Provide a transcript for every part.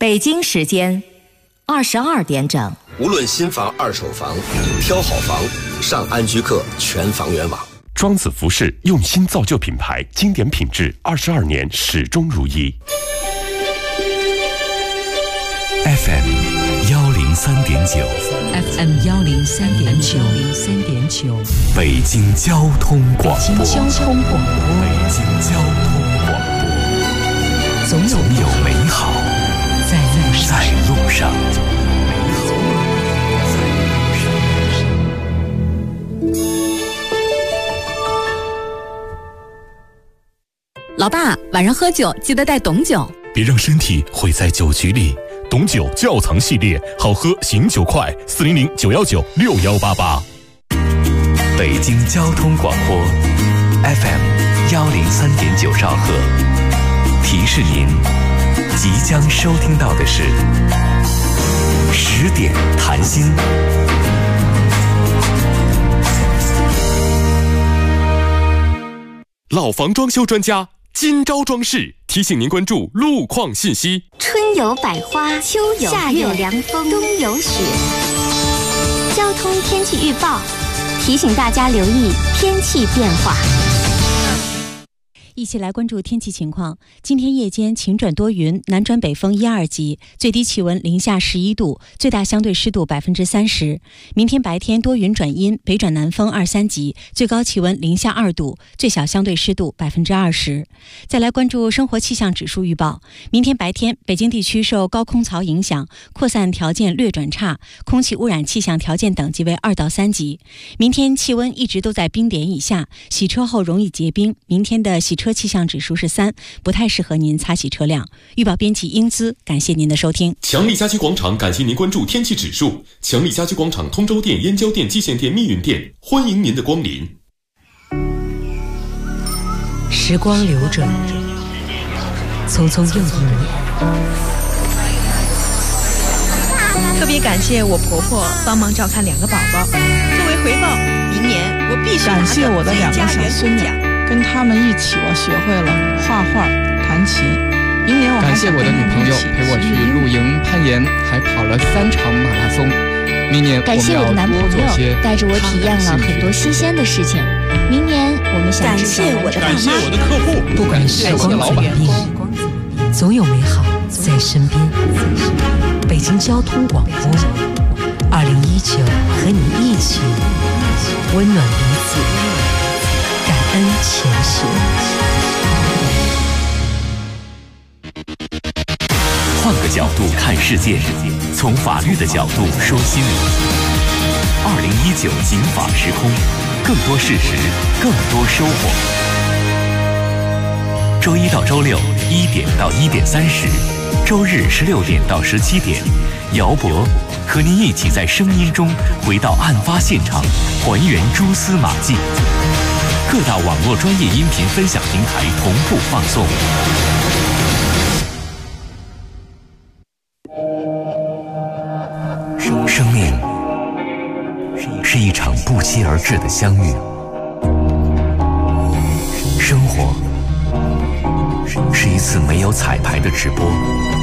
北京时间22点整。 无论新房、二手房，挑好房，上安居客全房源网。 庄子服饰用心造就品牌，经典品质，22年始终如一。 FM 103.9 FM 103.9 北京交通广播。 北京交通广播。总有美好在路上。 老爸，晚上喝酒记得带董酒， 别让身体毁在酒局里。董酒窖藏系列，好喝醒酒快，400-919-6188。 北京交通广播 FM 103.9兆赫，提示您即将收听到的是10点谈心。 老房装修专家金招装饰提醒您关注路况信息。 春有百花，秋有夏有凉风，冬有雪。交通天气预报提醒大家留意天气变化。 一起来关注天气情况。今天夜间晴转多云，南转北风1、2级，最低气温零下11度，最大相对湿度30%。明天白天多云转阴，北转南风2、3级，最高气温零下2度，最小相对湿度20%。再来关注生活气象指数预报。明天白天，北京地区受高空槽影响，扩散条件略转差，空气污染气象条件等级为2到3级。明天气温一直都在冰点以下，洗车后容易结冰。明天的洗车气象指数是3，不太适合您擦洗车辆。预报编辑英姿，感谢您的收听。 强力家居广场感谢您关注天气指数。强力家居广场通州店、燕郊店、蓟县店、密云店，欢迎您的光临。 时光流转，匆匆又一年。 特别感谢我婆婆帮忙照看2个宝宝，作为回报，明年我必须感谢我的2个小孙女，跟他们一起我学会了画画、弹琴。明年我还感谢我的女朋友陪我去露营、攀岩，还跑了3场马拉松。明年感谢我的男朋友带着我体验了很多新鲜的事情。明年我们想感谢我的爸妈， 感谢我的客户， 不管时光怎么变，总有美好在身边。北京交通广播2019，和你一起温暖彼此，感恩前行。 换个角度看世界，从法律的角度说新闻。2019警法时空，更多事实，更多收获。周一到周六1点到1点30，周日16点到17点，姚博和您一起在声音中回到案发现场，还原蛛丝马迹。各大网络专业音频分享平台同步放送。生命是一场不期而至的相遇，生活是一次没有彩排的直播。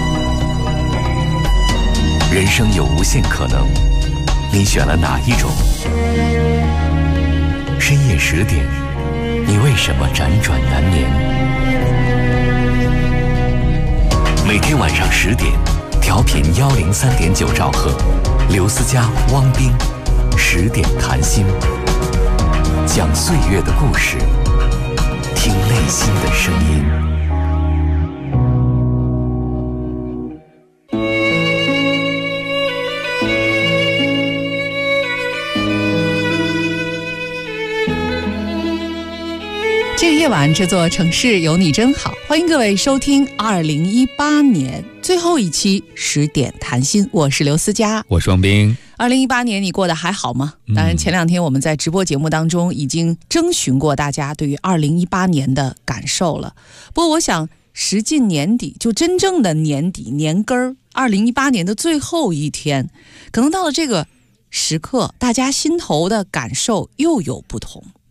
人生有无限可能，你选了哪一种？深夜10点，你为什么辗转难眠？每天晚上10点，调频103.9兆赫，刘思佳、汪冰10点谈心，讲岁月的故事，听内心的声音。 这个夜晚，这座城市有你真好。欢迎各位收听2018年最后一期10点谈心，我是刘思佳， 我是汪冰。 2018年你过得还好吗？当然前2天我们在直播节目当中已经征询过大家对于2018年的感受了。不过我想时近年底，就真正的年底年根儿，2018年的最后一天，可能到了这个时刻，大家心头的感受又有不同。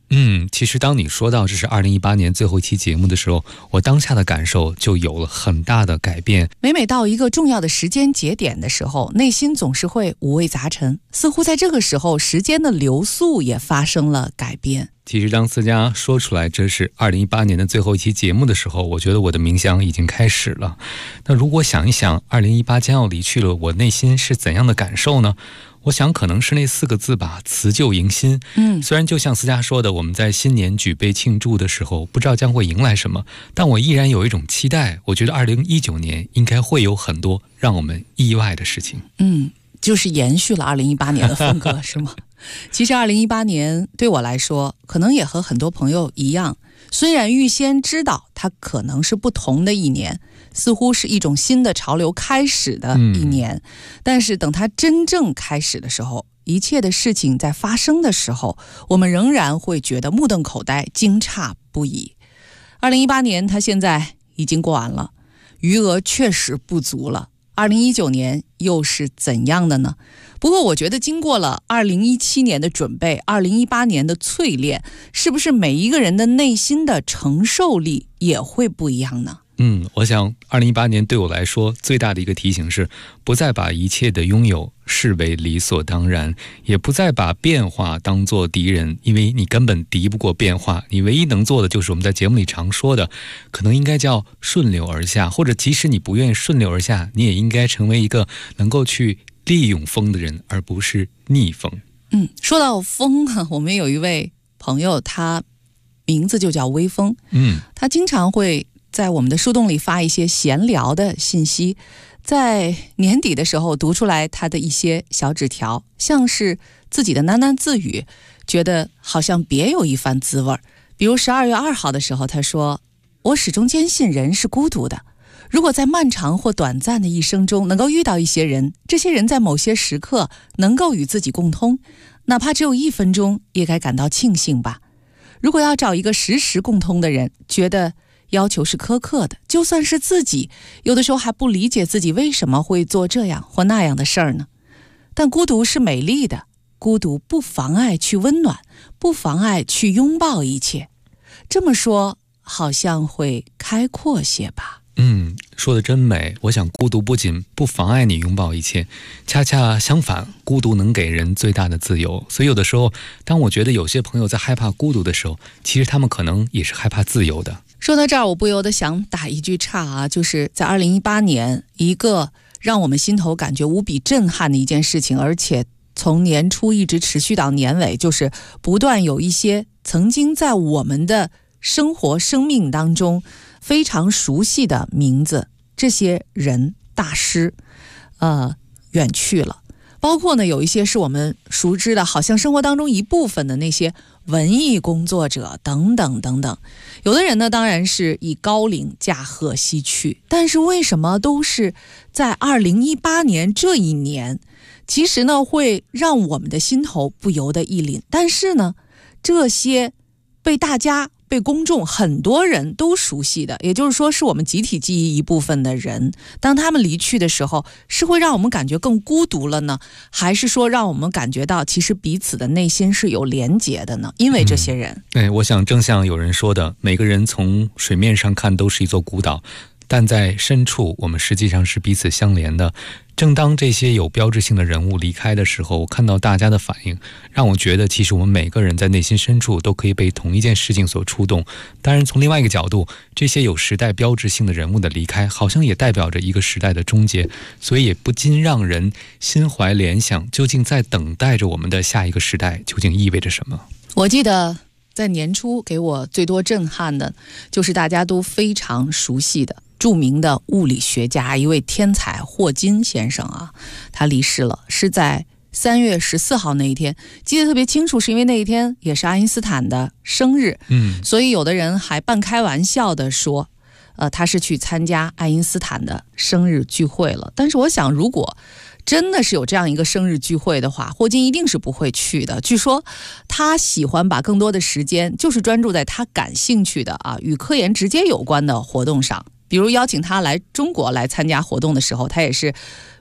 其实当你说到这是2018年最后一期节目的时候，我当下的感受就有了很大的改变。 每到一个重要的时间节点的时候，内心总是会五味杂陈，似乎在这个时候时间的流速也发生了改变。 其实当思佳说出来这是2018年的最后一期节目的时候，我觉得我的冥想已经开始了。那如果想一想2018将要离去了，我内心是怎样的感受呢？我想可能是那4个字吧，辞旧迎新。虽然就像思佳说的，我们在新年举杯庆祝的时候不知道将会迎来什么，但我依然有一种期待，我觉得2019年应该会有很多让我们意外的事情。 就是延续了2018年的风格是吗？其实2018年对我来说可能也和很多朋友一样，虽然预先知道它可能是不同的一年，似乎是一种新的潮流开始的一年，但是等它真正开始的时候，一切的事情在发生的时候，我们仍然会觉得目瞪口呆，惊诧不已。2018年它现在已经过完了，余额确实不足了。2019年又是怎样的呢？不过我觉得经过了2017年的准备，2018年的淬炼，是不是每一个人的内心的承受力也会不一样呢？ 我想2018年对我来说最大的一个提醒是，不再把一切的拥有视为理所当然，也不再把变化当作敌人，因为你根本敌不过变化，你唯一能做的就是我们在节目里常说的，可能应该叫顺流而下，或者即使你不愿意顺流而下，你也应该成为一个能够去利用风的人，而不是逆风。 说到风啊，我们有一位朋友，他名字就叫微风，他经常会在我们的树洞里发一些闲聊的信息，在年底的时候读出来他的一些小纸条，像是自己的喃喃自语，觉得好像别有一番滋味。比如12月2号的时候，他说：我始终坚信人是孤独的，如果在漫长或短暂的一生中能够遇到一些人，这些人在某些时刻能够与自己共通，哪怕只有1分钟，也该感到庆幸吧。如果要找一个时时共通的人，觉得要求是苛刻的，就算是自己，有的时候还不理解自己为什么会做这样或那样的事儿呢。但孤独是美丽的，孤独不妨碍去温暖，不妨碍去拥抱一切。这么说好像会开阔些吧。 说得真美。我想孤独不仅不妨碍你拥抱一切，恰恰相反，孤独能给人最大的自由。所以有的时候当我觉得有些朋友在害怕孤独的时候，其实他们可能也是害怕自由的。 说到这儿，我不由得想打一句岔啊，就是在2018年，一个让我们心头感觉无比震撼的一件事情，而且从年初一直持续到年尾，就是不断有一些曾经在我们的生活生命当中非常熟悉的名字，这些人大师远去了。包括呢，有一些是我们熟知的，好像生活当中一部分的那些文艺工作者等等等等。有的人呢，当然是以高龄驾鹤西去，但是为什么都是在2018年这一年，其实呢会让我们的心头不由得一凛。但是呢，这些被大家被公众很多人都熟悉的，也就是说是我们集体记忆一部分的人，当他们离去的时候，是会让我们感觉更孤独了呢，还是说让我们感觉到其实彼此的内心是有连结的呢？因为这些人我想正像有人说的，每个人从水面上看都是一座孤岛，但在深处我们实际上是彼此相连的。正当这些有标志性的人物离开的时候，我看到大家的反应，让我觉得其实我们每个人在内心深处都可以被同一件事情所触动。当然从另外一个角度，这些有时代标志性的人物的离开，好像也代表着一个时代的终结，所以也不禁让人心怀联想，究竟在等待着我们的下一个时代究竟意味着什么。 我记得在年初给我最多震撼的就是大家都非常熟悉的著名的物理学家，一位天才霍金先生啊，他离世了，是在3月14号那一天，记得特别清楚，是因为那一天也是爱因斯坦的生日，所以有的人还半开玩笑的说，他是去参加爱因斯坦的生日聚会了。但是我想，如果真的是有这样一个生日聚会的话，霍金一定是不会去的。据说他喜欢把更多的时间就是专注在他感兴趣的与科研直接有关的活动上。比如邀请他来中国来参加活动的时候，他也是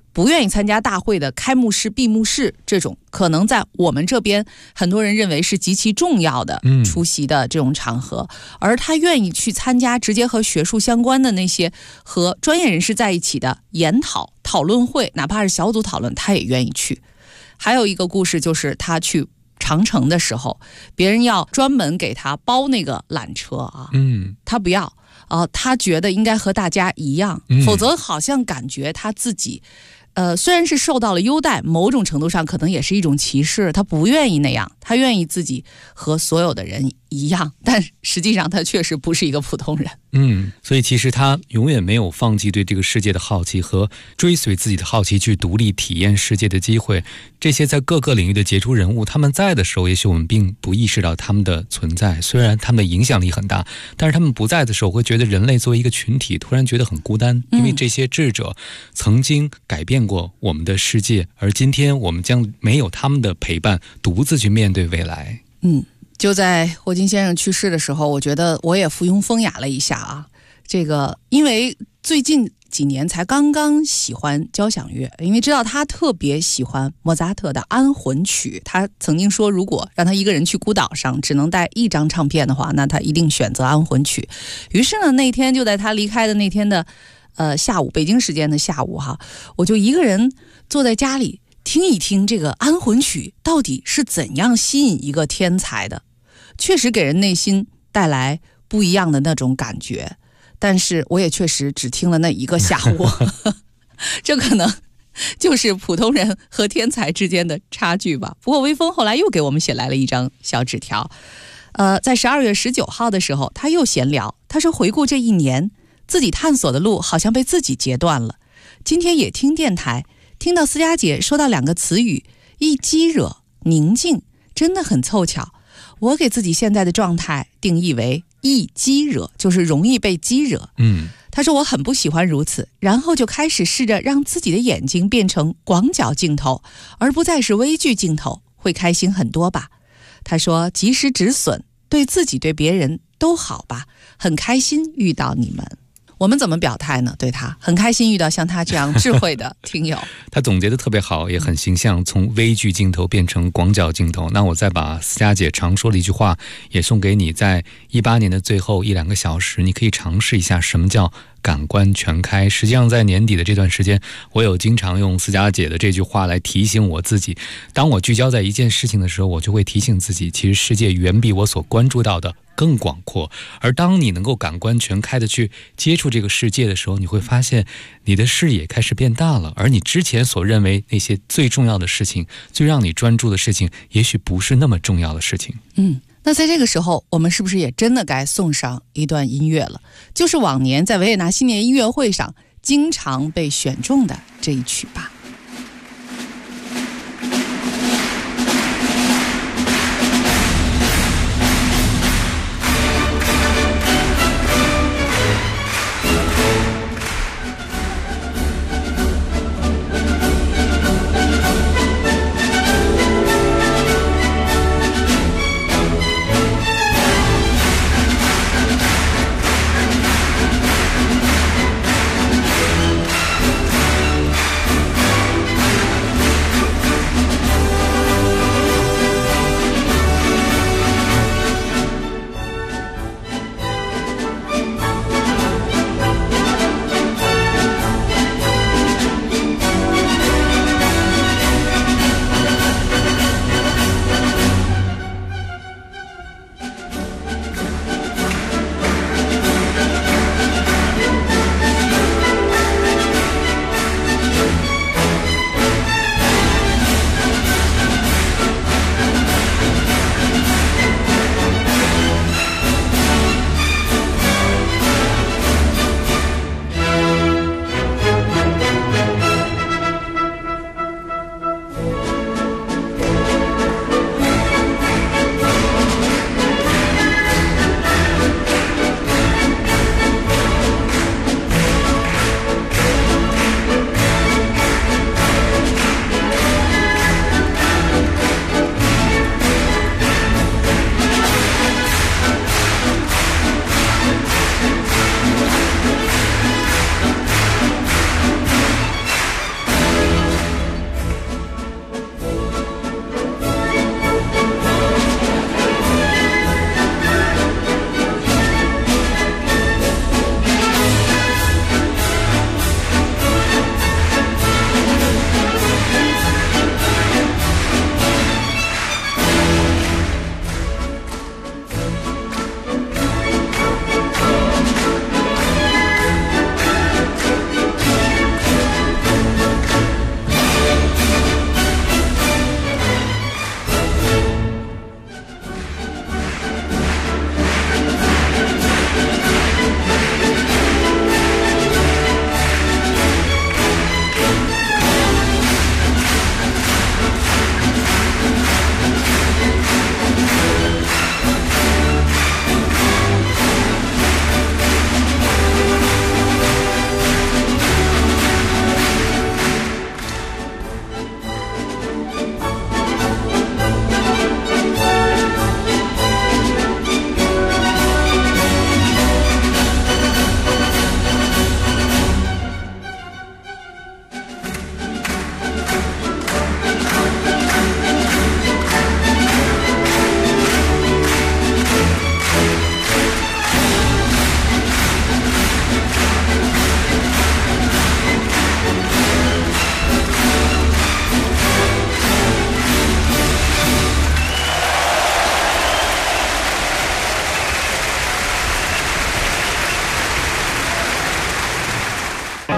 不愿意参加大会的开幕式、闭幕式这种，可能在我们这边很多人认为是极其重要的出席的这种场合，而他愿意去参加直接和学术相关的那些和专业人士在一起的研讨、讨论会，哪怕是小组讨论，他也愿意去。还有一个故事就是他去长城的时候，别人要专门给他包那个缆车啊，他不要。他觉得应该和大家一样，否则好像感觉他自己虽然是受到了优待，某种程度上可能也是一种歧视，他不愿意那样，他愿意自己和所有的人一样，但实际上他确实不是一个普通人。 所以其实他永远没有放弃对这个世界的好奇和追随自己的好奇去独立体验世界的机会。这些在各个领域的杰出人物，他们在的时候，也许我们并不意识到他们的存在，虽然他们的影响力很大，但是他们不在的时候，会觉得人类作为一个群体突然觉得很孤单，因为这些智者曾经改变过我们的世界，而今天我们将没有他们的陪伴，独自去面对未来。 就在霍金先生去世的时候，我觉得我也附庸风雅了一下啊。这个因为最近几年才刚刚喜欢交响乐，因为知道他特别喜欢莫扎特的安魂曲，他曾经说如果让他一个人去孤岛上只能带一张唱片的话，那他一定选择安魂曲。于是呢，那天就在他离开的那天的下午，北京时间的下午哈，我就一个人坐在家里听一听这个安魂曲到底是怎样吸引一个天才的，确实给人内心带来不一样的那种感觉。但是我也确实只听了那一个下午这可能就是普通人和天才之间的差距吧。不过微风后来又给我们写来了一张小纸条，在12月19号的时候，他又闲聊，他说回顾这一年，自己探索的路好像被自己截断了。今天也听电台，听到思佳姐说到两个词语，一激惹、宁静，真的很凑巧。我给自己现在的状态定义为易激惹，就是容易被激惹。他说我很不喜欢如此，然后就开始试着让自己的眼睛变成广角镜头，而不再是微距镜头，会开心很多吧。他说及时止损，对自己对别人都好吧，很开心遇到你们。我们怎么表态呢？对他很开心遇到像他这样智慧的听友。 他总结的特别好，也很形象，从微距镜头变成广角镜头。那我再把思佳姐常说的一句话也送给你，在18年的最后1-2个小时，你可以尝试一下什么叫感官全开。实际上在年底的这段时间，我有经常用思佳姐的这句话来提醒我自己，当我聚焦在一件事情的时候，我就会提醒自己，其实世界远比我所关注到的更广阔。而当你能够感官全开的去接触这个世界的时候，你会发现你的视野开始变大了，而你之前所认为那些最重要的事情，最让你专注的事情，也许不是那么重要的事情。 那在这个时候，我们是不是也真的该送上一段音乐了？就是往年在维也纳新年音乐会上经常被选中的这一曲吧。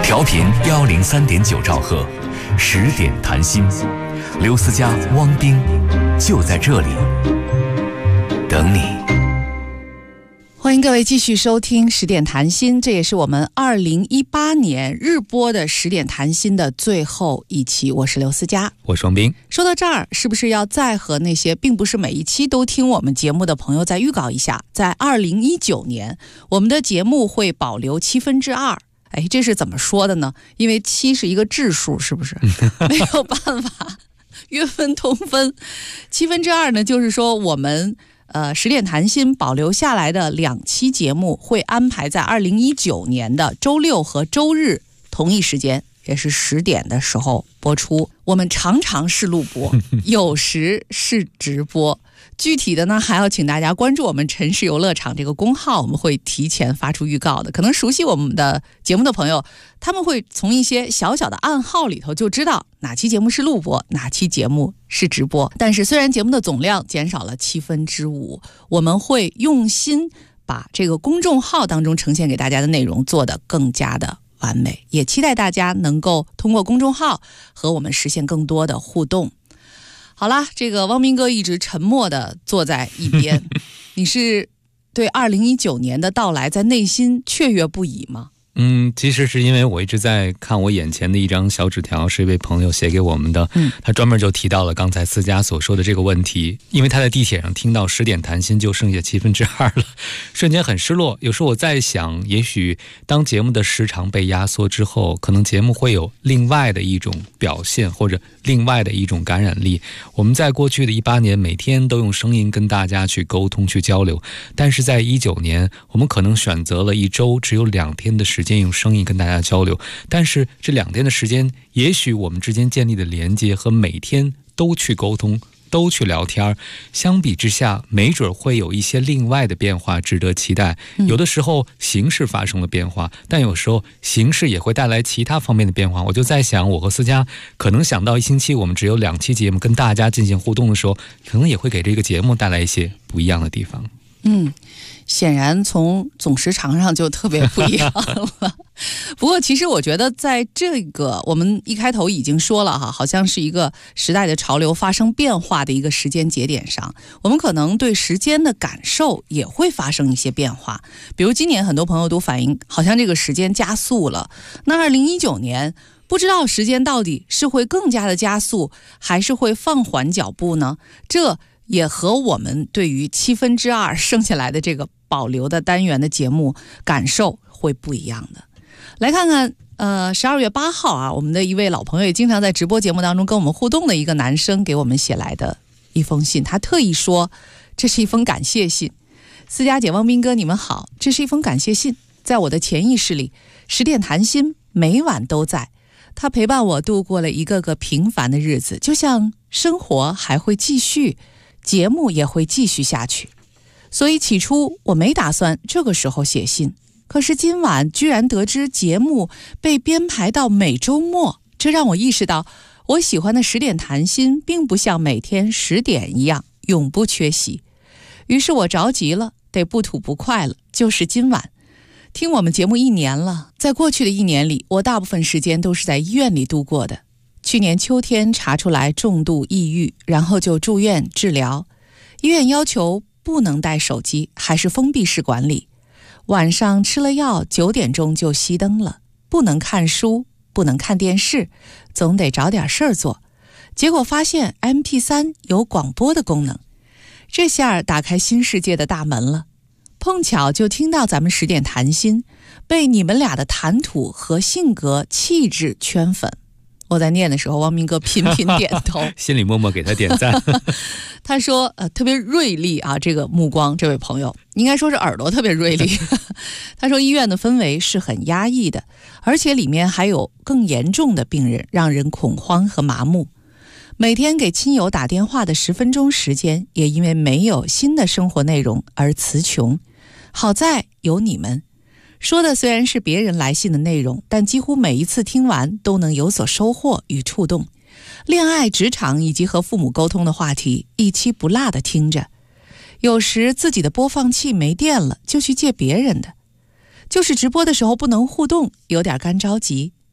调频103.9兆赫，10点谈心，刘思佳、汪冰就在这里等你。 欢迎各位继续收听10点谈心，这也是我们2018年日播的10点谈心的最后一期。我是刘思佳， 我是汪冰。 说到这儿，是不是要再和那些并不是每一期都听我们节目的朋友再预告一下，在2019年我们的节目会保留2/7。哎，这是怎么说的呢？因为7是一个质数，是不是？没有办法约分通分。2/7呢，就是说我们10点谈心保留下来的2期节目会安排在2019年的周六和周日同一时间，也是10点的时候播出。我们常常是录播，有时是直播。具体的呢，还要请大家关注我们城市游乐场这个公号，我们会提前发出预告的。可能熟悉我们的节目的朋友，他们会从一些小小的暗号里头就知道哪期节目是录播，哪期节目是直播。但是虽然节目的总量减少了5/7，我们会用心把这个公众号当中呈现给大家的内容做得更加的完美，也期待大家能够通过公众号和我们实现更多的互动。好啦，这个汪明哥一直沉默地坐在一边，你是对2019年的到来在内心雀跃不已吗？ 其实是因为我一直在看我眼前的一张小纸条，是一位朋友写给我们的，他专门就提到了刚才思佳所说的这个问题。因为他在地铁上听到10点谈心就剩下2/7了，瞬间很失落。有时候我在想，也许当节目的时长被压缩之后，可能节目会有另外的一种表现，或者另外的一种感染力。我们在过去的18年每天都用声音跟大家去沟通去交流，但是在19年我们可能选择了一周只有2天的时间用声音跟大家交流，但是这2天的时间，也许我们之间建立的连接和每天都去沟通都去聊天，相比之下没准会有一些另外的变化值得期待。有的时候形式发生了变化，但有时候形式也会带来其他方面的变化。我就在想，我和思佳可能想到1星期我们只有2期节目跟大家进行互动的时候，可能也会给这个节目带来一些不一样的地方。 显然从总时长上就特别不一样了。不过其实我觉得在这个我们一开头已经说了哈，好像是一个时代的潮流发生变化的一个时间节点上，我们可能对时间的感受也会发生一些变化。比如今年很多朋友都反映好像这个时间加速了，那2019年不知道时间到底是会更加的加速还是会放缓脚步呢？这也和我们对于2/7剩下来的这个保留的单元的节目感受会不一样的。来看看12月8号啊，我们的一位老朋友也经常在直播节目当中跟我们互动的一个男生给我们写来的一封信，他特意说这是一封感谢信。思佳姐、汪斌哥，你们好，这是一封感谢信，在我的潜意识里10点谈心每晚都在，他陪伴我度过了一个个平凡的日子，就像生活还会继续，节目也会继续下去。所以起初我没打算这个时候写信，可是今晚居然得知节目被编排到每周末，这让我意识到我喜欢的10点谈心并不像每天10点一样永不缺席。于是我着急了，得不吐不快了，就是今晚。听我们节目1年了，在过去的1年里，我大部分时间都是在医院里度过的。去年秋天查出来重度抑郁，然后就住院治疗。医院要求不能带手机，还是封闭式管理。晚上吃了药，9点钟就熄灯了，不能看书，不能看电视，总得找点事儿做。结果发现 MP3 有广播的功能，这下打开新世界的大门了。碰巧就听到咱们10点谈心，被你们俩的谈吐和性格气质圈粉。我在念的时候，汪明哥频频点头， 心里默默给他点赞。 他说特别锐利啊，这个目光，这位朋友应该说是耳朵特别锐利。他说医院的氛围是很压抑的，而且里面还有更严重的病人，让人恐慌和麻木。每天给亲友打电话的10分钟时间，也因为没有新的生活内容而词穷。好在有你们，说的虽然是别人来信的内容，但几乎每一次听完都能有所收获与触动。恋爱、职场以及和父母沟通的话题，一期不落的听着。有时自己的播放器没电了，就去借别人的。就是直播的时候不能互动，有点干着急，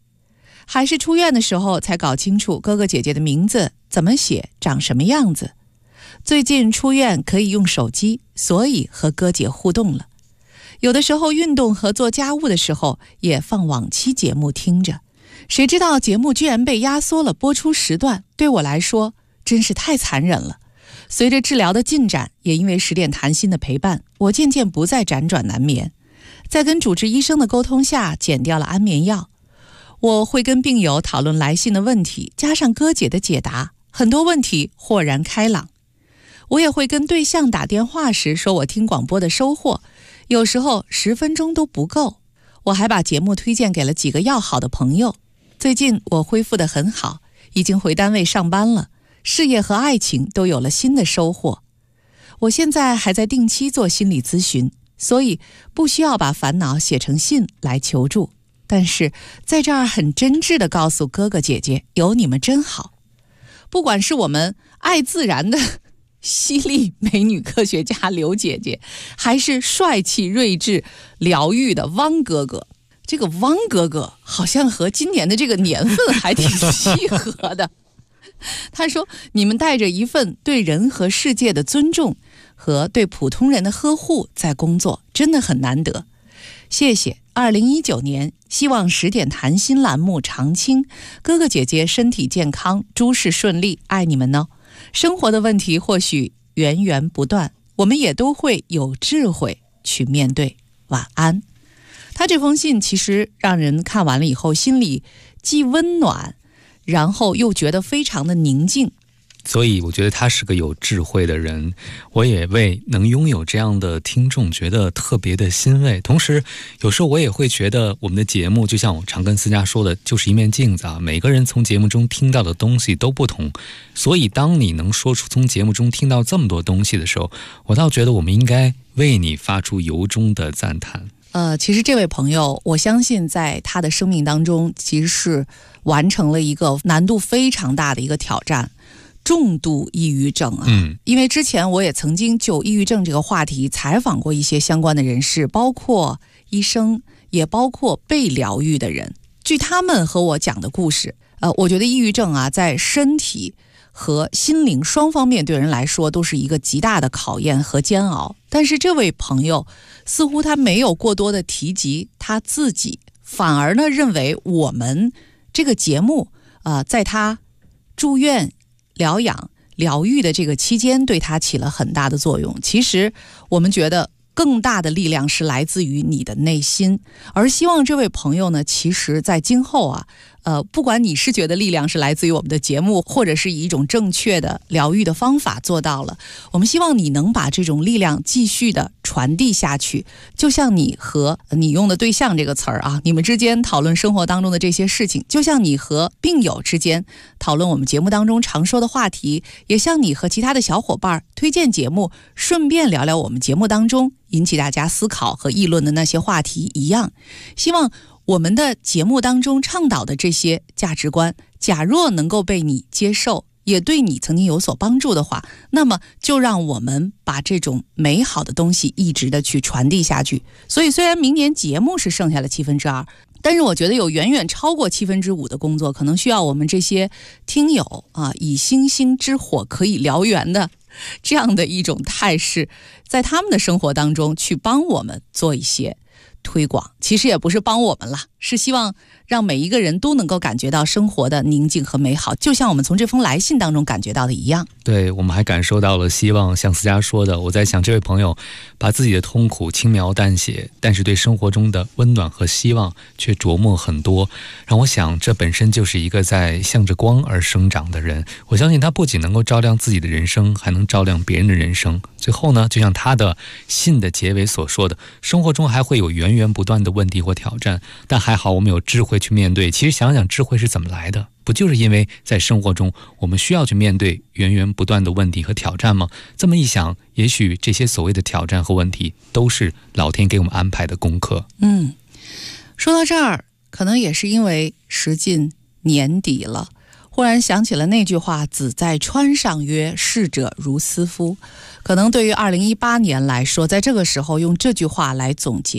还是出院的时候才搞清楚哥哥姐姐的名字怎么写，长什么样子。最近出院可以用手机，所以和哥姐互动了。有的时候运动和做家务的时候也放往期节目听着，谁知道节目居然被压缩了播出时段，对我来说真是太残忍了。随着治疗的进展，也因为10点谈心的陪伴，我渐渐不再辗转难眠。在跟主治医生的沟通下，减掉了安眠药。我会跟病友讨论来信的问题，加上哥姐的解答，很多问题豁然开朗。我也会跟对象打电话时说我听广播的收获，有时候10分钟都不够。我还把节目推荐给了几个要好的朋友。最近我恢复得很好，已经回单位上班了，事业和爱情都有了新的收获。我现在还在定期做心理咨询，所以不需要把烦恼写成信来求助，但是在这儿很真挚地告诉哥哥姐姐，有你们真好。不管是我们爱自然的犀利美女科学家刘姐姐，还是帅气睿智疗愈的汪哥哥，这个汪哥哥好像和今年的这个年份还挺契合的。他说，你们带着一份对人和世界的尊重和对普通人的呵护在工作，真的很难得。谢谢。2019年希望10点谈心栏目长青，哥哥姐姐身体健康，诸事顺利，爱你们呢。生活的问题或许源源不断，我们也都会有智慧去面对。晚安。他这封信其实让人看完了以后心里既温暖，然后又觉得非常的宁静。 所以我觉得他是个有智慧的人，我也为能拥有这样的听众觉得特别的欣慰。同时有时候我也会觉得我们的节目就像我常跟思佳说的，就是一面镜子啊，每个人从节目中听到的东西都不同，所以当你能说出从节目中听到这么多东西的时候，我倒觉得我们应该为你发出由衷的赞叹。 其实这位朋友，我相信在他的生命当中其实是完成了一个难度非常大的一个挑战，重度抑郁症啊。因为之前我也曾经就抑郁症这个话题采访过一些相关的人士，包括医生，也包括被疗愈的人。据他们和我讲的故事，我觉得抑郁症啊，在身体和心灵双方面对人来说都是一个极大的考验和煎熬。但是这位朋友似乎他没有过多的提及他自己，反而呢认为我们这个节目在他住院疗养疗愈的这个期间对他起了很大的作用。其实我们觉得更大的力量是来自于你的内心，而希望这位朋友呢，其实在今后啊不管你是觉得力量是来自于我们的节目，或者是以一种正确的疗愈的方法做到了，我们希望你能把这种力量继续的传递下去。就像你和你用的对象这个词儿啊，你们之间讨论生活当中的这些事情，就像你和病友之间讨论我们节目当中常说的话题，也像你和其他的小伙伴推荐节目，顺便聊聊我们节目当中引起大家思考和议论的那些话题一样。希望我们的节目当中倡导的这些价值观，假若能够被你接受，也对你曾经有所帮助的话，那么就让我们把这种美好的东西一直的去传递下去。所以虽然明年节目是剩下了2/7，但是我觉得有远远超过5/7的工作，可能需要我们这些听友啊，以星星之火可以燎原的这样的一种态势，在他们的生活当中去帮我们做一些推广。其实也不是帮我们啦，是希望让每一个人都能够感觉到生活的宁静和美好，就像我们从这封来信当中感觉到的一样。 对，我们还感受到了希望。像思佳说的，我在想这位朋友把自己的痛苦轻描淡写，但是对生活中的温暖和希望却琢磨很多，让我想这本身就是一个在向着光而生长的人。我相信他不仅能够照亮自己的人生，还能照亮别人的人生。最后呢，就像他的信的结尾所说的，生活中还会有源源不断的问题或挑战，但还好我们有智慧去面对。其实想想智慧是怎么来的，不就是因为在生活中我们需要去面对源源不断的问题和挑战吗？这么一想，也许这些所谓的挑战和问题都是老天给我们安排的功课。 说到这儿，可能也是因为时近年底了，忽然想起了那句话，子在川上曰，逝者如斯夫。可能对于2018年来说，在这个时候用这句话来总结，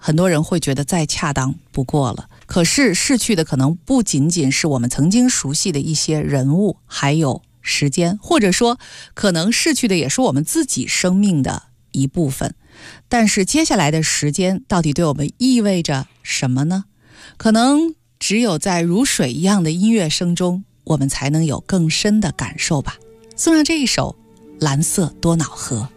很多人会觉得再恰当不过了。可是逝去的可能不仅仅是我们曾经熟悉的一些人物，还有时间，或者说可能逝去的也是我们自己生命的一部分。但是接下来的时间到底对我们意味着什么呢？可能只有在如水一样的音乐声中，我们才能有更深的感受吧。送上这一首《蓝色多瑙河》。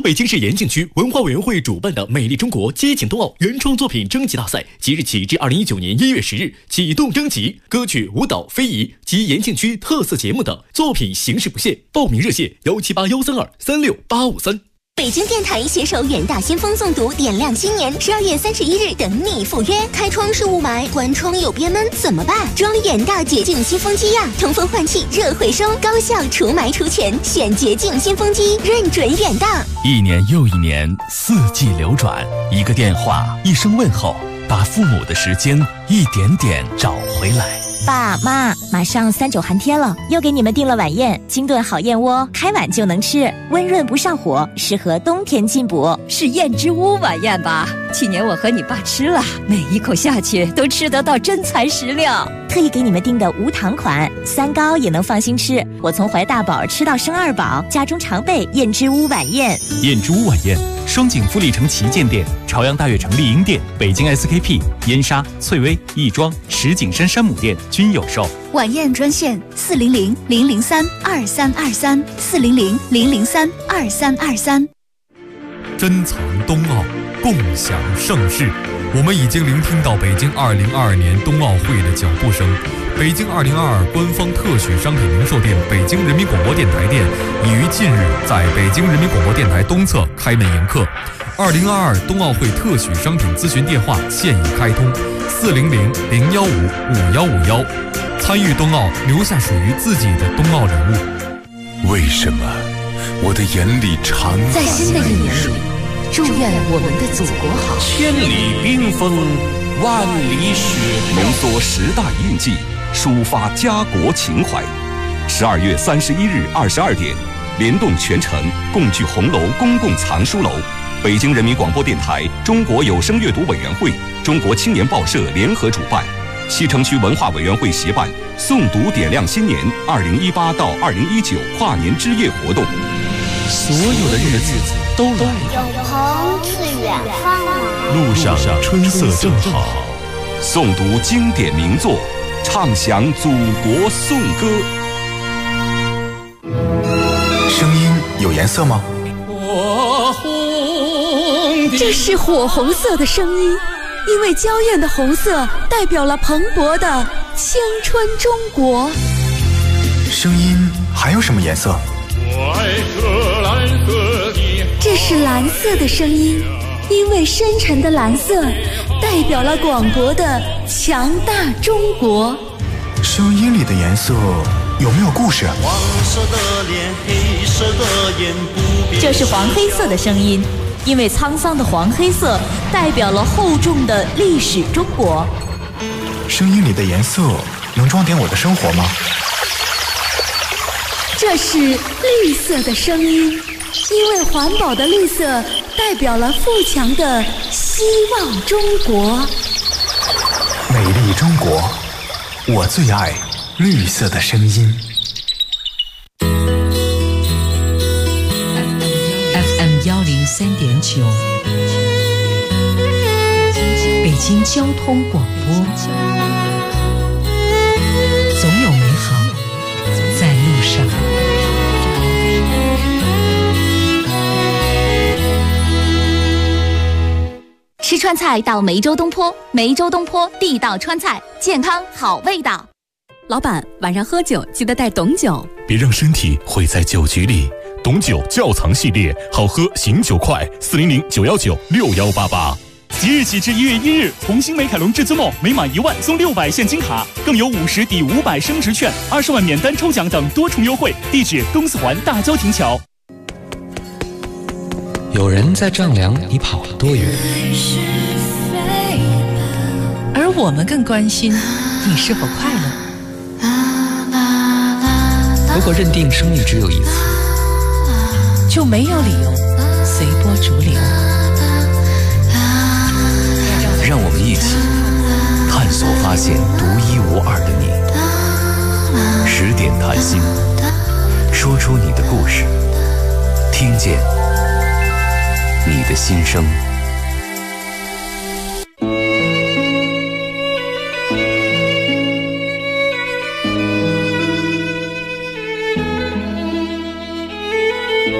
北京市延庆区文化委员会主办的美丽中国激情冬奥原创作品征集大赛即日起至2019年1月10日启动征集，歌曲、舞蹈、非遗及延庆区特色节目的作品形式不限，报名热线17813236853。 北京电台携手远大先锋诵读点亮新年，12月31日等你赴约。开窗是雾霾，关窗有憋闷，怎么办？装远大洁净新风机呀，通风换气，热回收，高效除霾除醛，选洁净新风机，认准远大。 一年又一年，四季流转，一个电话，一声问候，把父母的时间一点点找回来。 爸妈，马上3·9寒天了，又给你们订了晚宴，清炖好燕窝，开碗就能吃，温润不上火，适合冬天进补。 是燕之屋晚宴吧？去年我和你爸吃了，每一口下去都吃得到真材实料。 特意给你们订的无糖款，3高也能放心吃。我从怀大宝吃到生2宝，家中常备燕之屋晚宴。 燕之屋晚宴，双井富力城旗舰店、朝阳大悦城丽婴店、北京 SKP、燕莎、翠微、亦庄、石景山山姆店均有售。 晚宴专线400-003-2323，400-003-2323。 珍藏冬奥，共享盛世。我们已经聆听到北京2022年冬奥会的脚步声。北京2022官方特许商品零售店北京人民广播电台店已于近日在北京人民广播电台东侧开门迎客。2022冬奥会特许商品咨询电话现已开通，400-015-5151。参与冬奥，留下属于自己的冬奥人物。 为什么我的眼里常在新的一年里，祝愿我们的祖国好。 千里冰封，万里雪浓缩10大印记，抒发家国情怀。12月31日22点，联动全城，共聚红楼公共藏书楼，北京人民广播电台、中国有声阅读委员会、中国青年报社联合主办，西城区文化委员会协办诵读点亮新年2018到2019跨年之夜活动。 所有的日子都来了， 有朋自远方来， 路上春色正好。 诵读经典名作，唱响祖国颂歌。 声音有颜色吗？ 这是火红色的声音，因为娇艳的红色代表了蓬勃的青春中国。 声音还有什么颜色？ 这是蓝色的声音，因为深沉的蓝色代表了广博的强大中国。 声音里的颜色有没有故事？ 黄色的脸，黑色的眼，不变。 这是黄黑色的声音，因为沧桑的黄黑色代表了厚重的历史中国。 声音里的颜色能装点我的生活吗？ 这是绿色的声音，因为环保的绿色代表了富强的希望中国。 美丽中国，我最爱绿色的声音。 FM 103.9，北京交通广播，总有美好在路上。 吃川菜到梅州东坡，梅州东坡地道川菜，健康好味道。 老板，晚上喝酒记得带董酒， 别让身体毁在酒局里。董酒窖藏系列，好喝醒酒快，400-919-6188。 即日起至1月1日，红星美凯龙至尊梦每满1万送600现金卡，更有50抵500升值券、20万免单抽奖等多重优惠。地址：东四环大郊亭桥。 有人在丈量你跑了多远， 而我们更关心你是否快乐。 如果认定生命只有一次， 就没有理由随波逐流。 让我们一起探索发现独一无二的你。10点谈心，说出你的故事，听见你的心声。 欢迎各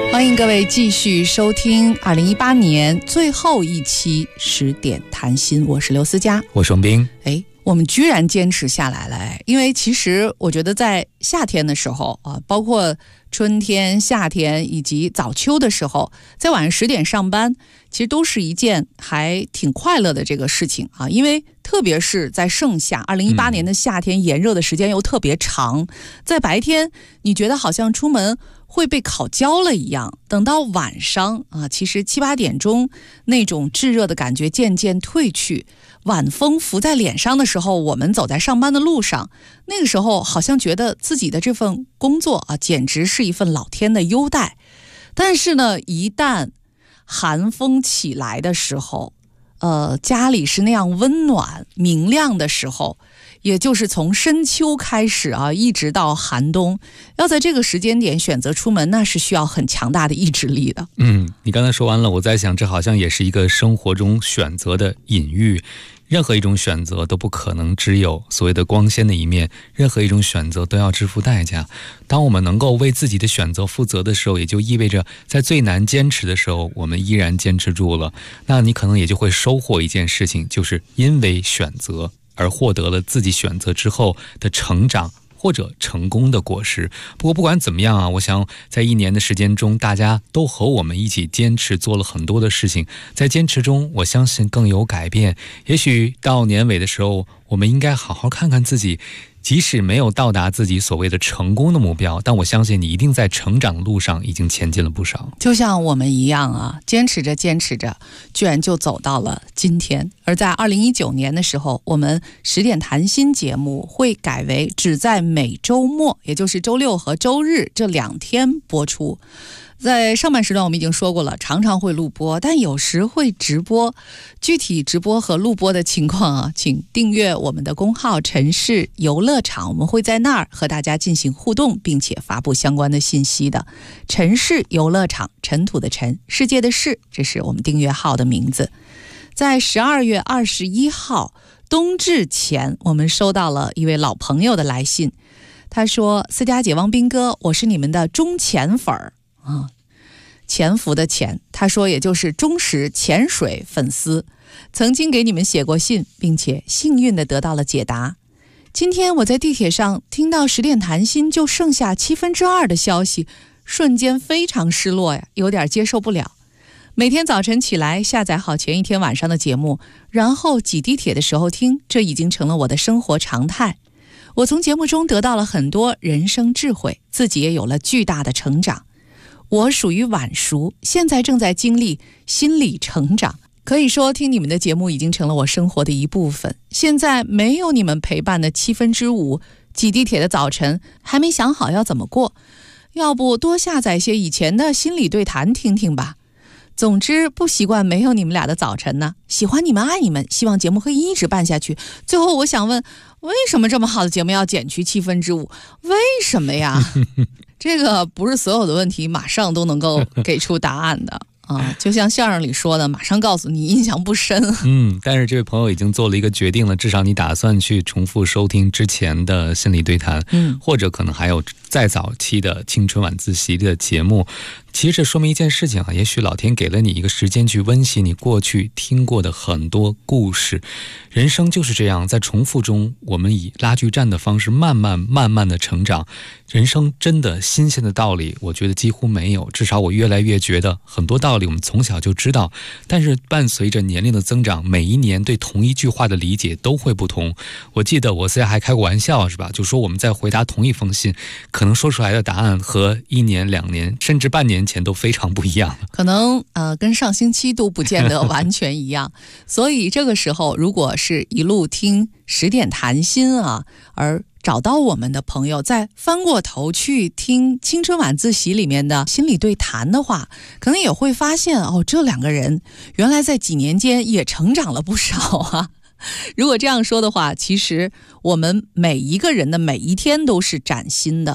各位继续收听2018年最后一期10点谈心，我是刘思佳， 我是王斌。 我们居然坚持下来了，因为其实我觉得在夏天的时候啊，包括春天、夏天以及早秋的时候，在晚上10点上班，其实都是一件还挺快乐的这个事情啊，因为特别是在盛夏，2018年的夏天炎热的时间又特别长，在白天你觉得好像出门会被烤焦了一样，等到晚上啊，其实7、8点钟那种炙热的感觉渐渐退去，晚风拂在脸上的时候，我们走在上班的路上，那个时候好像觉得自己的这份工作啊，简直是一份老天的优待。但是呢，一旦寒风起来的时候，家里是那样温暖明亮的时候，也就是从深秋开始啊，一直到寒冬，要在这个时间点选择出门，那是需要很强大的意志力的。 你刚才说完了，我在想，这好像也是一个生活中选择的隐喻。任何一种选择都不可能只有所谓的光鲜的一面，任何一种选择都要支付代价。当我们能够为自己的选择负责的时候，也就意味着在最难坚持的时候，我们依然坚持住了。那你可能也就会收获一件事情，就是因为选择而获得了自己选择之后的成长或者成功的果实。不过不管怎么样啊，我想在1年的时间中，大家都和我们一起坚持做了很多的事情，在坚持中我相信更有改变。也许到年尾的时候，我们应该好好看看自己，即使没有到达自己所谓的成功的目标，但我相信你一定在成长的路上已经前进了不少。 就像我们一样啊，坚持着坚持着，居然就走到了今天。而在2019年的时候，我们10点谈心节目会改为只在每周末，也就是周六和周日这2天播出。在上半时段我们已经说过了，常常会录播，但有时会直播。具体直播和录播的情况啊，请订阅我们的公号城市游乐场，我们会在那儿和大家进行互动，并且发布相关的信息的。城市游乐场，尘土的尘，世界的世，这是我们订阅号的名字。在12月21号冬至前，我们收到了一位老朋友的来信，他说：思佳姐、汪斌哥，我是你们的忠潜粉儿啊，潜伏的潜，他说也就是忠实潜水粉丝，曾经给你们写过信，并且幸运地得到了解答。今天我在地铁上听到10点谈心就剩下2/7的消息，瞬间非常失落呀，有点接受不了。每天早晨起来下载好前一天晚上的节目，然后挤地铁的时候听，这已经成了我的生活常态。我从节目中得到了很多人生智慧，自己也有了巨大的成长。我属于晚熟，现在正在经历心理成长，可以说听你们的节目已经成了我生活的一部分。现在没有你们陪伴的5/7，挤地铁的早晨还没想好要怎么过，要不多下载些以前的心理对谈听听吧。总之不习惯没有你们俩的早晨呢，喜欢你们，爱你们，希望节目可以一直办下去。最后我想问，为什么这么好的节目要减去5/7？为什么呀？这个不是所有的问题马上都能够给出答案的啊，就像相声里说的，马上告诉你印象不深。 但是这位朋友已经做了一个决定了，至少你打算去重复收听之前的心理对谈，或者可能还有再早期的青春晚自习的节目。其实这说明一件事情啊，也许老天给了你一个时间去温习你过去听过的很多故事。人生就是这样，在重复中，我们以拉锯战的方式慢慢的成长。人生真的新鲜的道理，我觉得几乎没有。至少我越来越觉得很多道理我们从小就知道，但是伴随着年龄的增长，每一年对同一句话的理解都会不同。我记得我现在还开过玩笑，是吧？就说我们在回答同一封信，可能说出来的答案和1年、2年甚至半年前都非常不一样， 可能跟上星期都不见得完全一样。所以这个时候，如果是一路听10点谈心啊，而找到我们的朋友再翻过头去听青春晚自习里面的心理对谈的话，可能也会发现这2个人原来在几年间也成长了不少啊。如果这样说的话，其实我们每一个人的每一天都是崭新的。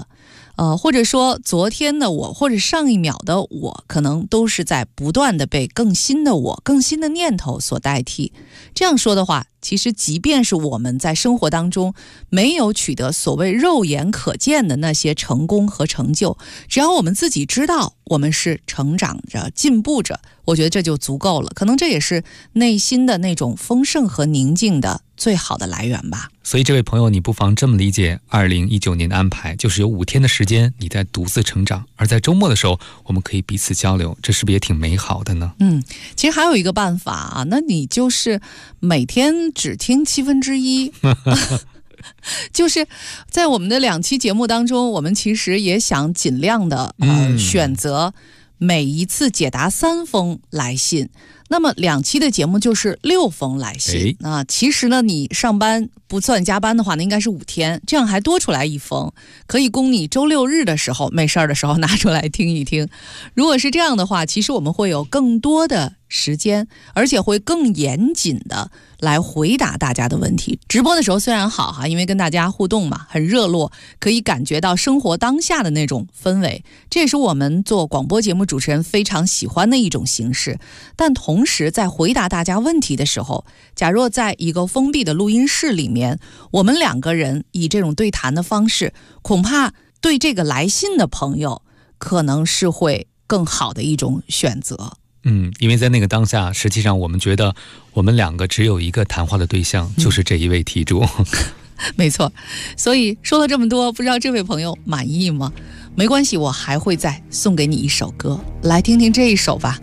或者说昨天的我或者上一秒的我，可能都是在不断的被更新的我、更新的念头所代替。这样说的话，其实即便是我们在生活当中没有取得所谓肉眼可见的那些成功和成就，只要我们自己知道我们是成长着、进步着，我觉得这就足够了。可能这也是内心的那种丰盛和宁静的最好的来源吧。 所以这位朋友，你不妨这么理解2019年的安排，就是有5天的时间你在独自成长，而在周末的时候我们可以彼此交流，这是不是也挺美好的呢？ 其实还有一个办法啊，那你就是每天只听1/7就是在我们的2期节目当中，我们其实也想尽量的选择每一次解答3封来信。那么2期的节目就是6封来信啊。其实呢，你上班不算加班的话呢，应该是5天，这样还多出来1封，可以供你周6日的时候没事儿的时候拿出来听一听。如果是这样的话，其实我们会有更多的时间，而且会更严谨的来回答大家的问题。直播的时候虽然好哈，因为跟大家互动嘛，很热络，可以感觉到生活当下的那种氛围，这也是我们做广播节目主持人非常喜欢的一种形式。但同时在回答大家问题的时候，假若在一个封闭的录音室里面，我们2个人以这种对谈的方式，恐怕对这个来信的朋友可能是会更好的一种选择。 因为在那个当下，实际上我们觉得我们2个只有一个谈话的对象，就是这一位题主。 没错，所以说了这么多，不知道这位朋友满意吗？没关系，我还会再送给你一首歌，来听听这一首吧。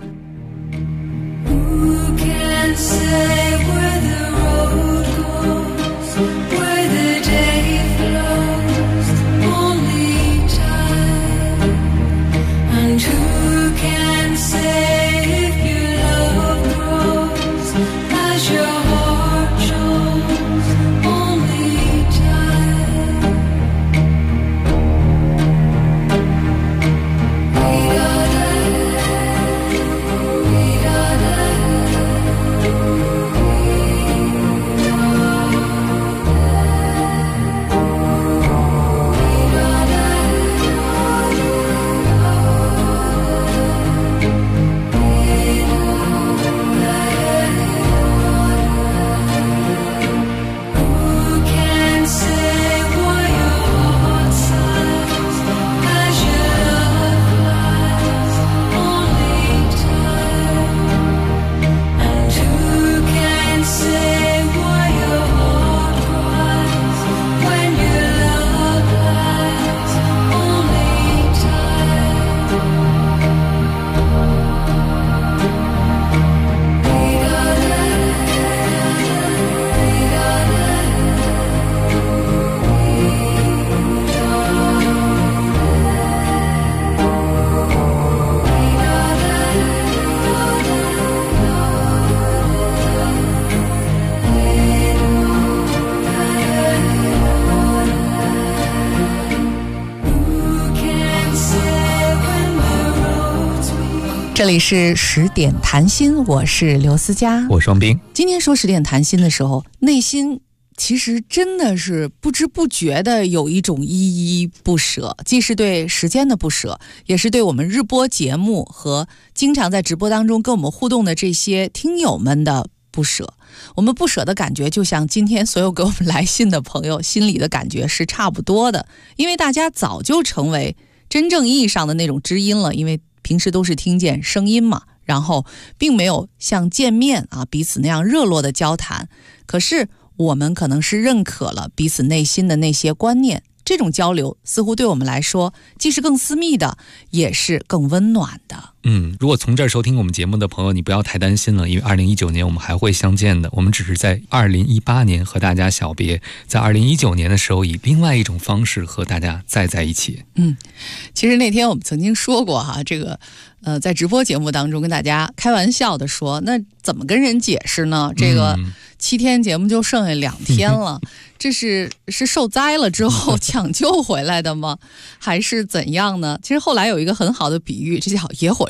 这里是10点谈心，我是刘思佳， 我双冰。 今天说10点谈心的时候，内心其实真的是不知不觉的有一种依依不舍，既是对时间的不舍，也是对我们日播节目和经常在直播当中跟我们互动的这些听友们的不舍。我们不舍的感觉就像今天所有给我们来信的朋友心里的感觉是差不多的，因为大家早就成为真正意义上的那种知音了，因为平时都是听见声音嘛，然后并没有像见面啊彼此那样热络的交谈，可是我们可能是认可了彼此内心的那些观念，这种交流似乎对我们来说既是更私密的，也是更温暖的。 如果从这儿收听我们节目的朋友，你不要太担心了，因为2019年我们还会相见的，我们只是在2018年和大家小别，在2019年的时候以另外一种方式和大家再在一起。 其实那天我们曾经说过哈，这个在直播节目当中跟大家开玩笑的说，那怎么跟人解释呢？这个7天节目就剩下2天了，这是受灾了之后抢救回来的吗？还是怎样呢？其实后来有一个很好的比喻，这叫野火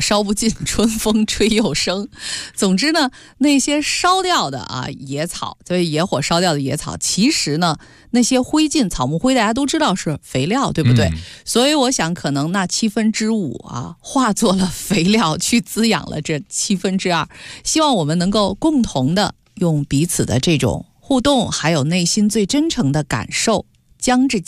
烧不尽，春风吹又生。总之呢，那些烧掉的野草，所以野火烧掉的野草，其实呢那些灰烬、草木灰大家都知道是肥料，对不对？所以我想可能那5/7化作了肥料，去滋养了这2/7。希望我们能够共同的用彼此的这种互动，还有内心最真诚的感受，将这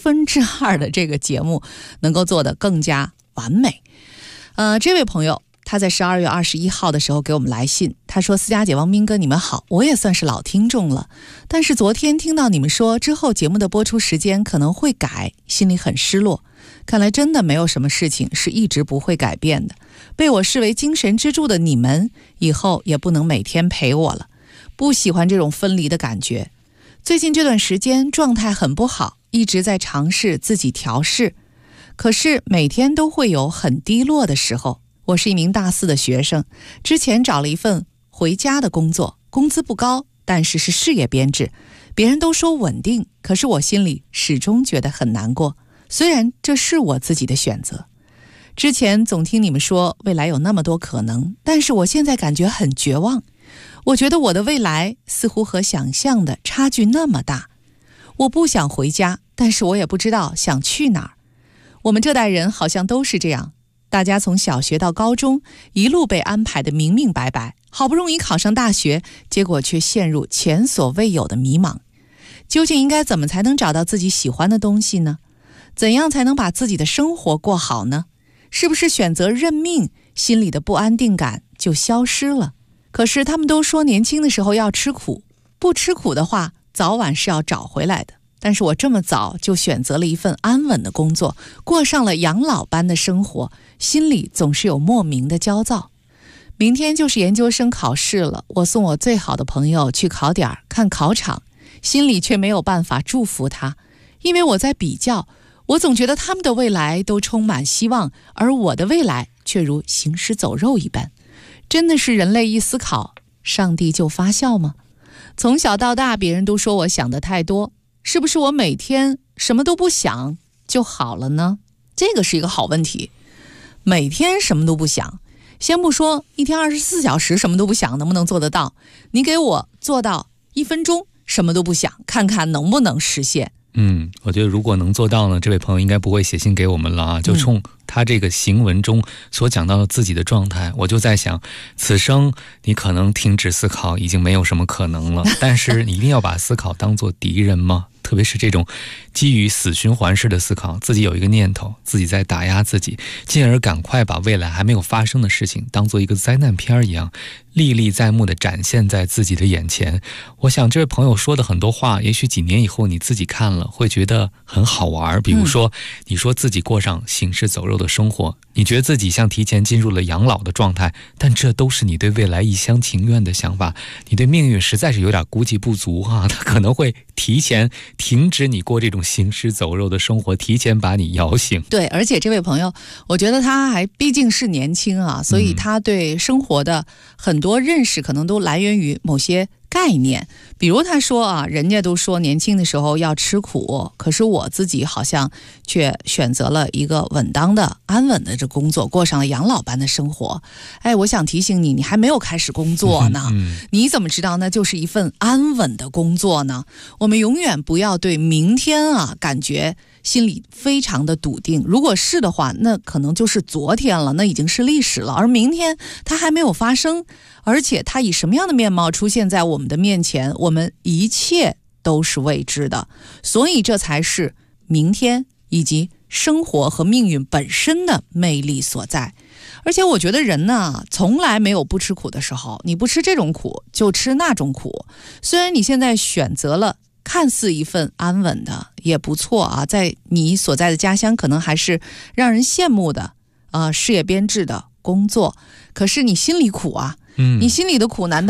2/7的这个节目能够做得更加完美。这位朋友他在12月21号的时候给我们来信，他说：思佳姐、王斌哥，你们好，我也算是老听众了，但是昨天听到你们说之后节目的播出时间可能会改，心里很失落。看来真的没有什么事情是一直不会改变的，被我视为精神支柱的你们以后也不能每天陪我了，不喜欢这种分离的感觉。最近这段时间状态很不好，一直在尝试自己调试，可是每天都会有很低落的时候。我是一名大4的学生，之前找了一份回家的工作，工资不高，但是是事业编制，别人都说稳定，可是我心里始终觉得很难过，虽然这是我自己的选择。之前总听你们说未来有那么多可能，但是我现在感觉很绝望。我觉得我的未来似乎和想象的差距那么大。我不想回家，但是我也不知道想去哪儿。我们这代人好像都是这样，大家从小学到高中一路被安排的明明白白，好不容易考上大学，结果却陷入前所未有的迷茫。究竟应该怎么才能找到自己喜欢的东西呢？怎样才能把自己的生活过好呢？是不是选择认命，心里的不安定感就消失了？可是他们都说年轻的时候要吃苦，不吃苦的话早晚是要找回来的。但是我这么早就选择了一份安稳的工作，过上了养老般的生活，心里总是有莫名的焦躁。明天就是研究生考试了，我送我最好的朋友去考点看考场，心里却没有办法祝福他，因为我在比较，我总觉得他们的未来都充满希望，而我的未来却如行尸走肉一般。真的是人类一思考，上帝就发笑吗？从小到大，别人都说我想的太多，是不是我每天什么都不想就好了呢？这个是一个好问题。每天什么都不想，先不说一天24小时什么都不想能不能做得到，你给我做到1分钟什么都不想，看看能不能实现。 我觉得如果能做到呢，这位朋友应该不会写信给我们了啊。就冲他这个行文中所讲到的自己的状态，我就在想，此生你可能停止思考已经没有什么可能了，但是你一定要把思考当作敌人吗？特别是这种基于死循环式的思考，自己有一个念头，自己在打压自己，进而赶快把未来还没有发生的事情当作一个灾难片一样历历在目的展现在自己的眼前。我想这位朋友说的很多话，也许几年以后你自己看了会觉得很好玩。比如说你说自己过上行尸走肉的生活，你觉得自己像提前进入了养老的状态，但这都是你对未来一厢情愿的想法，你对命运实在是有点估计不足啊，他可能会提前停止你过这种行尸走肉的生活，提前把你摇醒。 对，而且这位朋友我觉得他还毕竟是年轻啊，所以他对生活的很多认识可能都来源于某些概念。比如他说啊，人家都说年轻的时候要吃苦，可是我自己好像却选择了一个稳当的安稳的这工作，过上了养老般的生活。我想提醒你，你还没有开始工作呢，你怎么知道那就是一份安稳的工作呢？我们永远不要对明天感觉心里非常的笃定，如果是的话，那可能就是昨天了，那已经是历史了，而明天它还没有发生，而且它以什么样的面貌出现在我们的面前，我们一切都是未知的。所以这才是明天以及生活和命运本身的魅力所在。而且我觉得人呢，从来没有不吃苦的时候，你不吃这种苦就吃那种苦。虽然你现在选择了看似一份安稳的也不错啊，在你所在的家乡可能还是让人羡慕的事业编制的工作，可是你心里苦啊，你心里的苦难道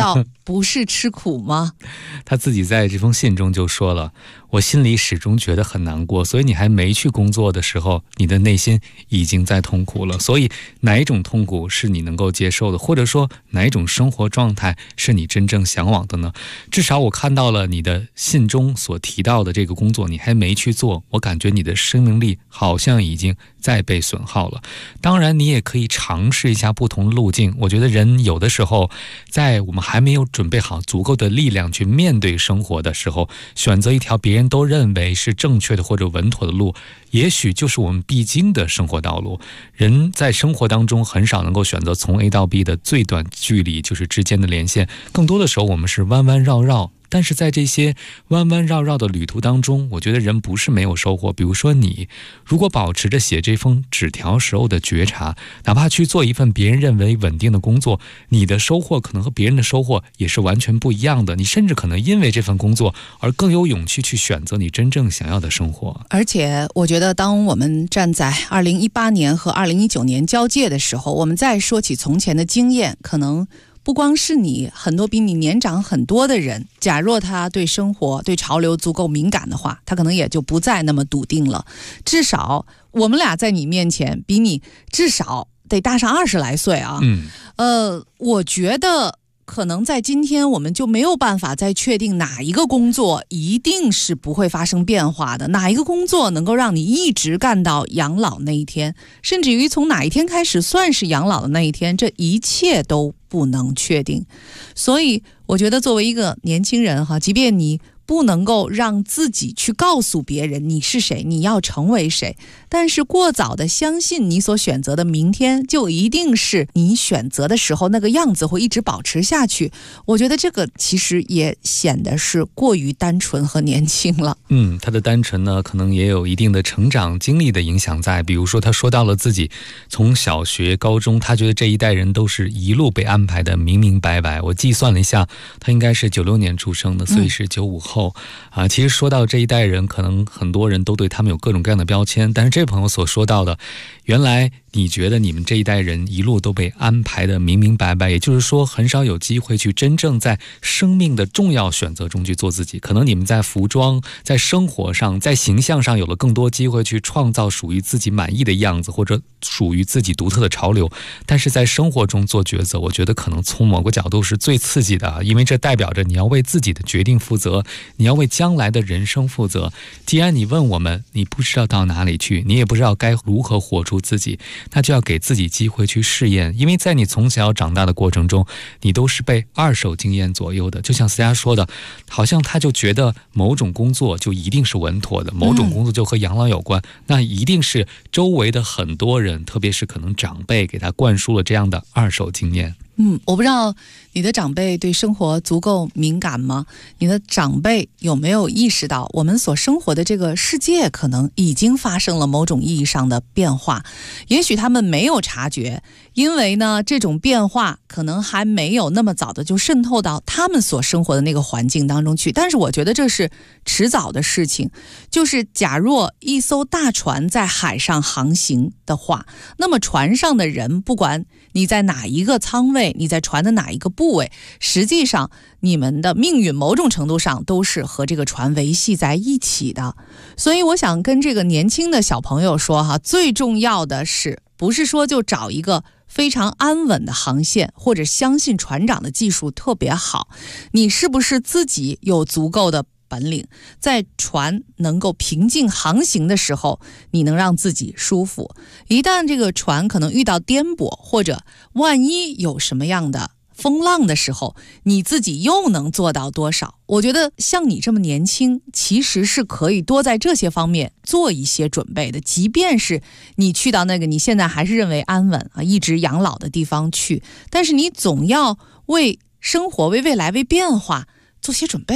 不是吃苦吗？ 他自己在这封信中就说了，我心里始终觉得很难过，所以你还没去工作的时候，你的内心已经在痛苦了。所以哪一种痛苦是你能够接受的，或者说哪一种生活状态是你真正向往的呢？至少我看到了你的信中所提到的这个工作你还没去做，我感觉你的生命力好像已经在被损耗了。当然你也可以尝试一下不同的路径，我觉得人有的时候在我们还没有准备好足够的力量去面对生活的时候，选择一条别人都认为是正确的或者稳妥的路，也许就是我们必经的生活道路。人在生活当中很少能够选择从 A 到 B 的最短距离，就是之间的连线，更多的时候我们是弯弯绕绕。但是在这些弯弯绕绕的旅途当中，我觉得人不是没有收获。比如说你如果保持着写这封纸条时候的觉察，哪怕去做一份别人认为稳定的工作，你的收获可能和别人的收获也是完全不一样的。你甚至可能因为这份工作而更有勇气去选择你真正想要的生活。 而且我觉得当我们站在2018年和2019年交界的时候，我们再说起从前的经验，可能不光是你，很多比你年长很多的人，假若他对生活对潮流足够敏感的话，他可能也就不再那么笃定了。至少我们俩在你面前比你至少得大上20来岁啊。我觉得可能在今天我们就没有办法再确定哪一个工作一定是不会发生变化的，哪一个工作能够让你一直干到养老那一天，甚至于从哪一天开始算是养老的那一天，这一切都不能确定。所以我觉得作为一个年轻人哈，即便你不能够让自己去告诉别人你是谁，你要成为谁，但是过早的相信你所选择的明天就一定是你选择的时候那个样子，会一直保持下去。我觉得这个其实也显得是过于单纯和年轻了。 他的单纯呢，可能也有一定的成长经历的影响在。比如说他说到了自己从小学高中，他觉得这一代人都是一路被安排的明明白白。我计算了一下，他应该是96年出生的，所以是95后。其实说到这一代人，可能很多人都对他们有各种各样的标签，但是这位朋友所说到的，原来你觉得你们这一代人一路都被安排的明明白白，也就是说很少有机会去真正在生命的重要选择中去做自己。可能你们在服装、在生活上、在形象上有了更多机会去创造属于自己满意的样子，或者属于自己独特的潮流，但是在生活中做抉择，我觉得可能从某个角度是最刺激的，因为这代表着你要为自己的决定负责，你要为将来的人生负责。既然你问我们，你不知道到哪里去，你也不知道该如何活出自己，那就要给自己机会去试验。因为在你从小长大的过程中，你都是被二手经验左右的。就像思佳说的，好像他就觉得某种工作就一定是稳妥的，某种工作就和养老有关，那一定是周围的很多人，特别是可能长辈给他灌输了这样的二手经验。 我不知道你的长辈对生活足够敏感吗？你的长辈有没有意识到我们所生活的这个世界可能已经发生了某种意义上的变化？也许他们没有察觉，因为呢，这种变化可能还没有那么早的就渗透到他们所生活的那个环境当中去。但是我觉得这是迟早的事情。就是假若一艘大船在海上航行的话，那么船上的人，不管你在哪一个舱位，你在船的哪一个部位，实际上你们的命运某种程度上都是和这个船维系在一起的。所以我想跟这个年轻的小朋友说哈，最重要的是不是说就找一个非常安稳的航线，或者相信船长的技术特别好，你是不是自己有足够的本领，在船能够平静航行的时候，你能让自己舒服。一旦这个船可能遇到颠簸，或者万一有什么样的风浪的时候，你自己又能做到多少？我觉得像你这么年轻，其实是可以多在这些方面做一些准备的。即便是你去到那个你现在还是认为安稳一直养老的地方去，但是你总要为生活、为未来、为变化做些准备吧。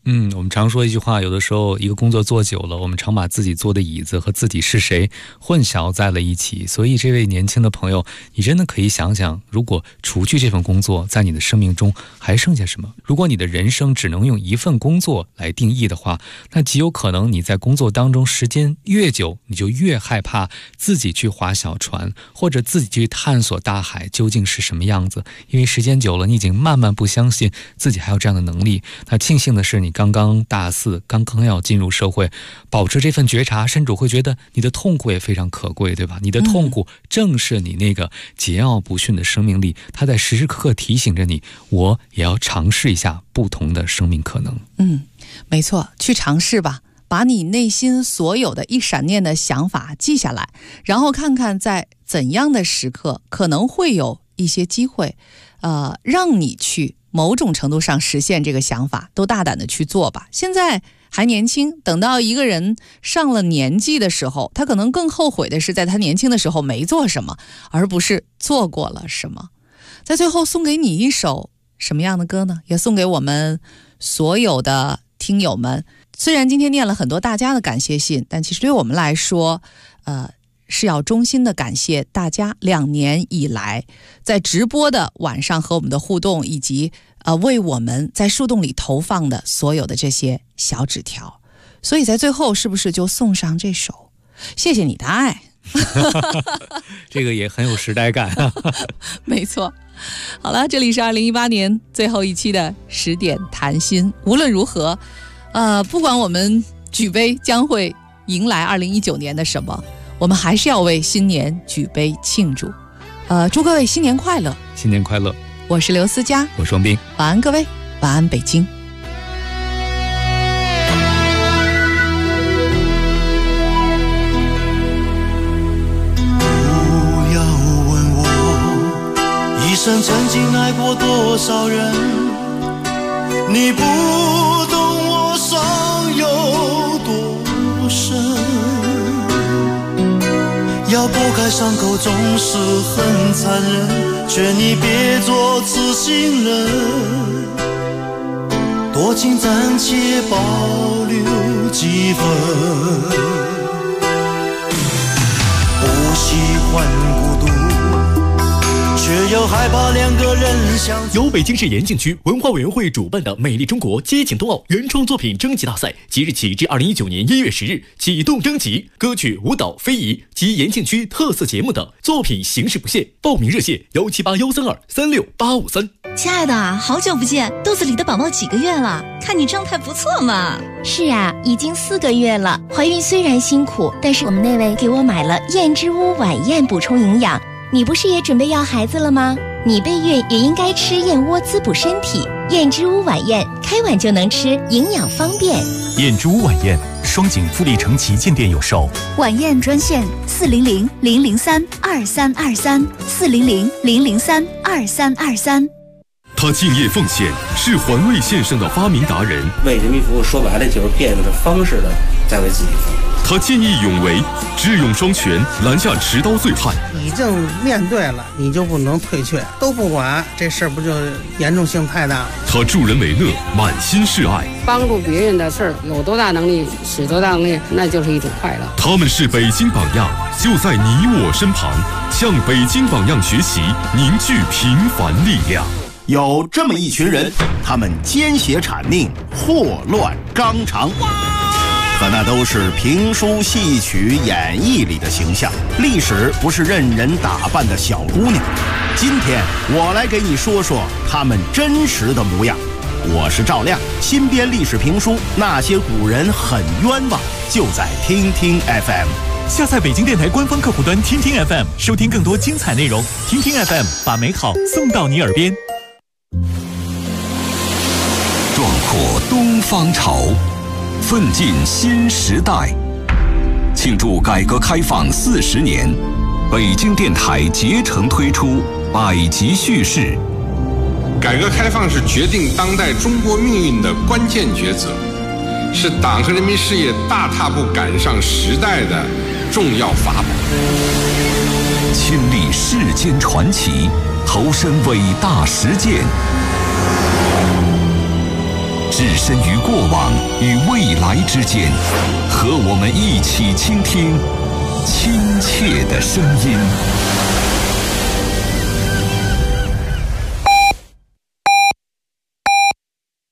我们常说一句话，有的时候一个工作做久了，我们常把自己坐的椅子和自己是谁混淆在了一起。所以这位年轻的朋友，你真的可以想想，如果除去这份工作，在你的生命中还剩下什么？如果你的人生只能用一份工作来定义的话，那极有可能你在工作当中时间越久，你就越害怕自己去划小船，或者自己去探索大海究竟是什么样子。因为时间久了，你已经慢慢不相信自己还有这样的能力。那庆幸的是，你刚刚大4，刚刚要进入社会，保持这份觉察，甚至会觉得你的痛苦也非常可贵，对吧？你的痛苦正是你那个桀骜不驯的生命力，它在时时刻刻提醒着你，我也要尝试一下不同的生命可能。 没错，去尝试吧，把你内心所有的一闪念的想法记下来，然后看看在怎样的时刻可能会有一些机会让你去某种程度上实现这个想法，都大胆的去做吧。现在还年轻，等到一个人上了年纪的时候，他可能更后悔的是在他年轻的时候没做什么，而不是做过了什么。在最后送给你一首什么样的歌呢？也送给我们所有的听友们。虽然今天念了很多大家的感谢信，但其实对我们来说是要衷心的感谢大家2年以来在直播的晚上和我们的互动，以及为我们在树洞里投放的所有的这些小纸条。所以在最后是不是就送上这首谢谢你的爱这个也很有时代感没错。好了，这里是2018年最后一期的10点谈心。无论如何不管我们举杯将会迎来2019年的什么，我们还是要为新年举杯庆祝。祝各位新年快乐！ 新年快乐！ 我是刘思佳， 我是王斌。 晚安各位，晚安北京。 不要问我一生曾经爱过多少人，你不懂我伤有多深。要拨开伤口总是很残忍，劝你别做痴心人，多情暂且保留几分。不喜欢孤独，却又害怕两个人相处。 由北京市延庆区文化委员会主办的美丽中国接景冬奥原创作品征集大赛即日起至2019年1月10日启动征集，歌曲、舞蹈、非遗及延庆区特色节目等作品形式不限。报名热线17813236853。 亲爱的，好久不见，肚子里的宝宝几个月了？看你状态不错嘛。 是啊，已经4个月了。怀孕虽然辛苦，但是我们那位给我买了燕之屋晚宴补充营养。你不是也准备要孩子了吗？你备孕也应该吃燕窝滋补身体。燕之屋晚宴，开碗就能吃，营养方便。 燕之屋晚宴，双井富力城旗舰店有售。 晚宴专线400-003-2323，400-003-2323。 他敬业奉献，是环卫线上的发明达人。 为人民服务，说白了就是变着方式的在为自己服务。 他见义勇为，智勇双全，拦下持刀醉汉。 已经面对了，你就不能退却，都不管，这事儿不就严重性太大了？ 他助人为乐，满心是爱， 帮助别人的事儿，有多大能力使多大能力，那就是一种快乐。 他们是北京榜样，就在你我身旁，向北京榜样学习，凝聚平凡力量。 有这么一群人，他们奸邪谄佞，祸乱纲常，可那都是评书戏曲演绎里的形象，历史不是任人打扮的小姑娘。今天我来给你说说他们真实的模样。我是赵亮，新编历史评书《那些古人很冤枉》，就在听听 FM。 下载北京电台官方客户端听听 FM， 收听更多精彩内容。听听 FM， 把美好送到你耳边。 壮阔东方潮，奋进新时代。庆祝改革开放40年，北京电台竭诚推出百集叙事。 改革开放是决定当代中国命运的关键抉择，是党和人民事业大踏步赶上时代的重要法宝。 亲历世间传奇，投身伟大实践。 置身于过往与未来之间，和我们一起倾听亲切的声音。